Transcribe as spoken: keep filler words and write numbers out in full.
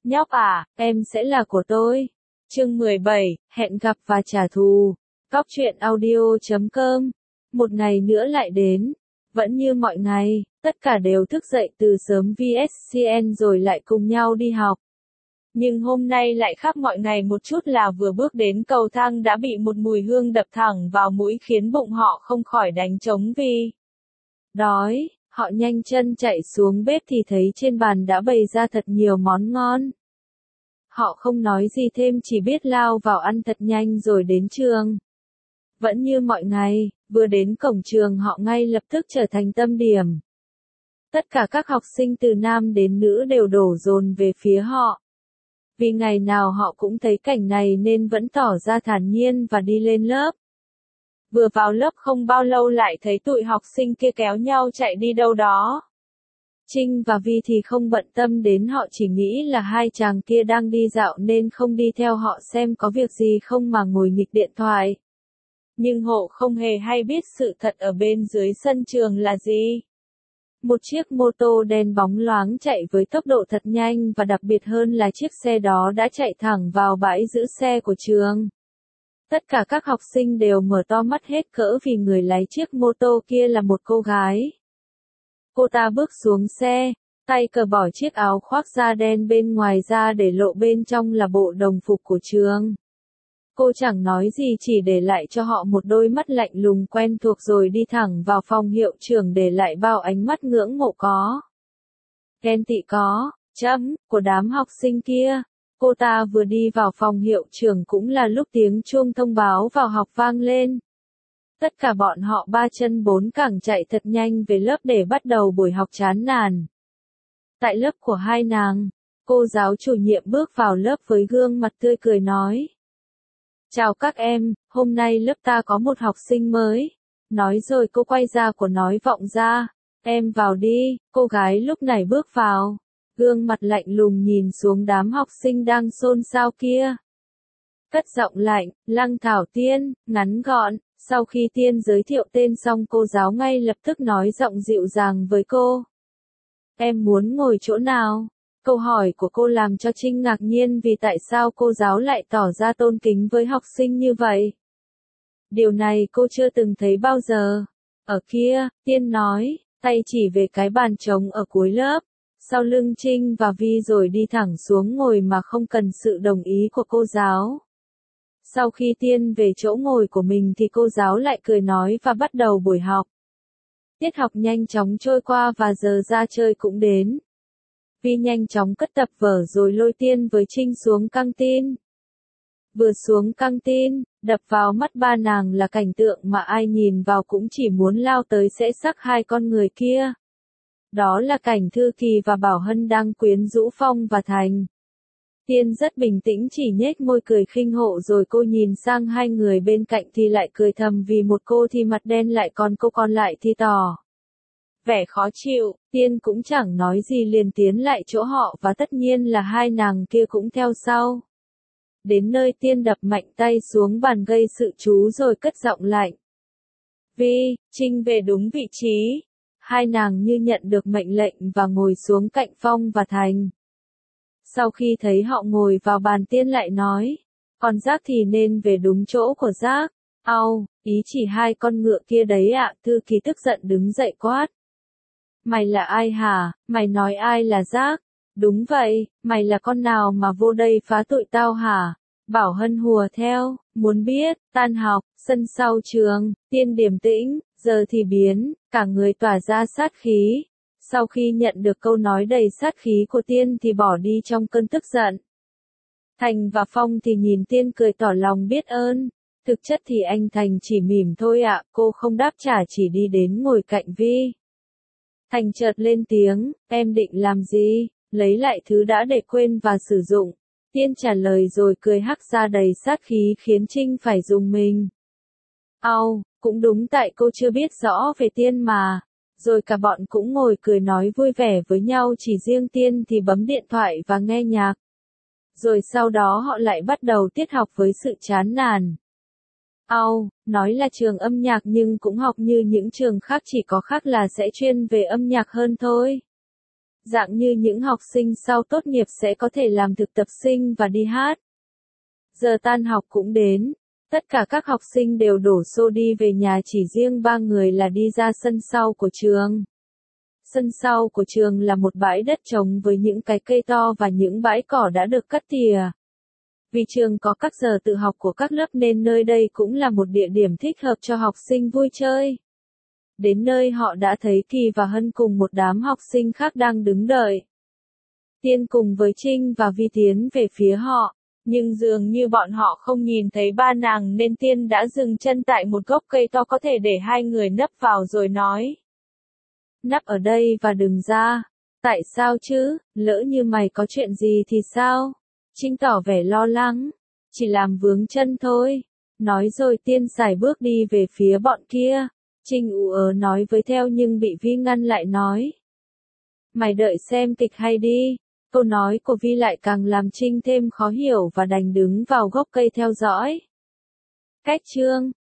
Nhóc à, em sẽ là của tôi. Chương mười bảy, hẹn gặp và trả thù. Cóc truyện audio chấm com. Một ngày nữa lại đến. Vẫn như mọi ngày, tất cả đều thức dậy từ sớm vs xê en rồi lại cùng nhau đi học. Nhưng hôm nay lại khác mọi ngày một chút là vừa bước đến cầu thang đã bị một mùi hương đập thẳng vào mũi khiến bụng họ không khỏi đánh trống vì đói. Họ nhanh chân chạy xuống bếp thì thấy trên bàn đã bày ra thật nhiều món ngon. Họ không nói gì thêm chỉ biết lao vào ăn thật nhanh rồi đến trường. Vẫn như mọi ngày, vừa đến cổng trường họ ngay lập tức trở thành tâm điểm. Tất cả các học sinh từ nam đến nữ đều đổ dồn về phía họ. Vì ngày nào họ cũng thấy cảnh này nên vẫn tỏ ra thản nhiên và đi lên lớp. Vừa vào lớp không bao lâu lại thấy tụi học sinh kia kéo nhau chạy đi đâu đó. Trinh và Vi thì không bận tâm đến họ, chỉ nghĩ là hai chàng kia đang đi dạo nên không đi theo họ xem có việc gì không mà ngồi nghịch điện thoại. Nhưng họ không hề hay biết sự thật ở bên dưới sân trường là gì. Một chiếc mô tô đen bóng loáng chạy với tốc độ thật nhanh và đặc biệt hơn là chiếc xe đó đã chạy thẳng vào bãi giữ xe của trường. Tất cả các học sinh đều mở to mắt hết cỡ vì người lái chiếc mô tô kia là một cô gái. Cô ta bước xuống xe, tay cởi bỏ chiếc áo khoác da đen bên ngoài ra để lộ bên trong là bộ đồng phục của trường. Cô chẳng nói gì chỉ để lại cho họ một đôi mắt lạnh lùng quen thuộc rồi đi thẳng vào phòng hiệu trưởng để lại bao ánh mắt ngưỡng mộ có. Ghen tị có, chấm, của đám học sinh kia. Cô ta vừa đi vào phòng hiệu trưởng cũng là lúc tiếng chuông thông báo vào học vang lên. Tất cả bọn họ ba chân bốn cẳng chạy thật nhanh về lớp để bắt đầu buổi học chán nản. Tại lớp của hai nàng, cô giáo chủ nhiệm bước vào lớp với gương mặt tươi cười nói. Chào các em, hôm nay lớp ta có một học sinh mới. Nói rồi cô quay ra của nói vọng ra. Em vào đi, cô gái lúc này bước vào. Gương mặt lạnh lùng nhìn xuống đám học sinh đang xôn xao kia. Cất giọng lạnh, Lăng Thảo Tiên, ngắn gọn. Sau khi Tiên giới thiệu tên xong cô giáo ngay lập tức nói giọng dịu dàng với cô. Em muốn ngồi chỗ nào? Câu hỏi của cô làm cho Trinh ngạc nhiên vì tại sao cô giáo lại tỏ ra tôn kính với học sinh như vậy. Điều này cô chưa từng thấy bao giờ. Ở kia, Tiên nói, tay chỉ về cái bàn trống ở cuối lớp. Sau lưng Trinh và Vi rồi đi thẳng xuống ngồi mà không cần sự đồng ý của cô giáo. Sau khi Tiên về chỗ ngồi của mình thì cô giáo lại cười nói và bắt đầu buổi học. Tiết học nhanh chóng trôi qua và giờ ra chơi cũng đến. Vi nhanh chóng cất tập vở rồi lôi Tiên với Trinh xuống căng tin. Vừa xuống căng tin, đập vào mắt ba nàng là cảnh tượng mà ai nhìn vào cũng chỉ muốn lao tới sẽ xác hai con người kia. Đó là cảnh Thư Kỳ và Bảo Hân đang quyến rũ Phong và Thành. Tiên rất bình tĩnh chỉ nhếch môi cười khinh hộ rồi cô nhìn sang hai người bên cạnh thì lại cười thầm vì một cô thì mặt đen lại còn cô còn lại thì tỏ vẻ khó chịu. Tiên cũng chẳng nói gì liền tiến lại chỗ họ và tất nhiên là hai nàng kia cũng theo sau. Đến nơi Tiên đập mạnh tay xuống bàn gây sự chú rồi cất giọng lạnh. Vi, Trinh về đúng vị trí. Hai nàng như nhận được mệnh lệnh và ngồi xuống cạnh Phong và Thành. Sau khi thấy họ ngồi vào bàn Tiên lại nói, còn Giác thì nên về đúng chỗ của Giác. Au, ý chỉ hai con ngựa kia đấy ạ. Thư Kỳ tức giận đứng dậy quát. Mày là ai hả? Mày nói ai là Giác? Đúng vậy, mày là con nào mà vô đây phá tụi tao hả? Bảo Hân hùa theo, muốn biết, tan học, sân sau trường, Tiên điềm tĩnh, giờ thì biến, cả người tỏa ra sát khí. Sau khi nhận được câu nói đầy sát khí của Tiên thì bỏ đi trong cơn tức giận. Thành và Phong thì nhìn Tiên cười tỏ lòng biết ơn. Thực chất thì anh Thành chỉ mỉm thôi ạ, cô không đáp trả chỉ đi đến ngồi cạnh Vi. Thành chợt lên tiếng, em định làm gì? Lấy lại thứ đã để quên và sử dụng. Tiên trả lời rồi cười hắc ra đầy sát khí khiến Trinh phải rùng mình. Au, cũng đúng tại cô chưa biết rõ về Tiên mà. Rồi cả bọn cũng ngồi cười nói vui vẻ với nhau chỉ riêng Tiên thì bấm điện thoại và nghe nhạc. Rồi sau đó họ lại bắt đầu tiết học với sự chán nản. Au, nói là trường âm nhạc nhưng cũng học như những trường khác chỉ có khác là sẽ chuyên về âm nhạc hơn thôi. dạng như những học sinh sau tốt nghiệp sẽ có thể làm thực tập sinh và đi hát. Giờ tan học cũng đến, tất cả các học sinh đều đổ xô đi về nhà, chỉ riêng ba người là đi ra sân sau của trường. Sân sau của trường là một bãi đất trống với những cái cây to và những bãi cỏ đã được cắt tỉa. Vì trường có các giờ tự học của các lớp nên nơi đây cũng là một địa điểm thích hợp cho học sinh vui chơi. Đến nơi họ đã thấy Kỳ và Hân cùng một đám học sinh khác đang đứng đợi. Tiên cùng với Trinh và Vi tiến về phía họ, nhưng dường như bọn họ không nhìn thấy ba nàng nên Tiên đã dừng chân tại một gốc cây to có thể để hai người nấp vào rồi nói. Nấp ở đây và đừng ra. Tại sao chứ, lỡ như mày có chuyện gì thì sao? Trinh tỏ vẻ lo lắng. Chỉ làm vướng chân thôi. Nói rồi Tiên sải bước đi về phía bọn kia. Trinh ú ớ nói với theo nhưng bị Vi ngăn lại nói. Mày đợi xem kịch hay đi. Câu nói của Vi lại càng làm Trinh thêm khó hiểu và đành đứng vào gốc cây theo dõi. Cách chương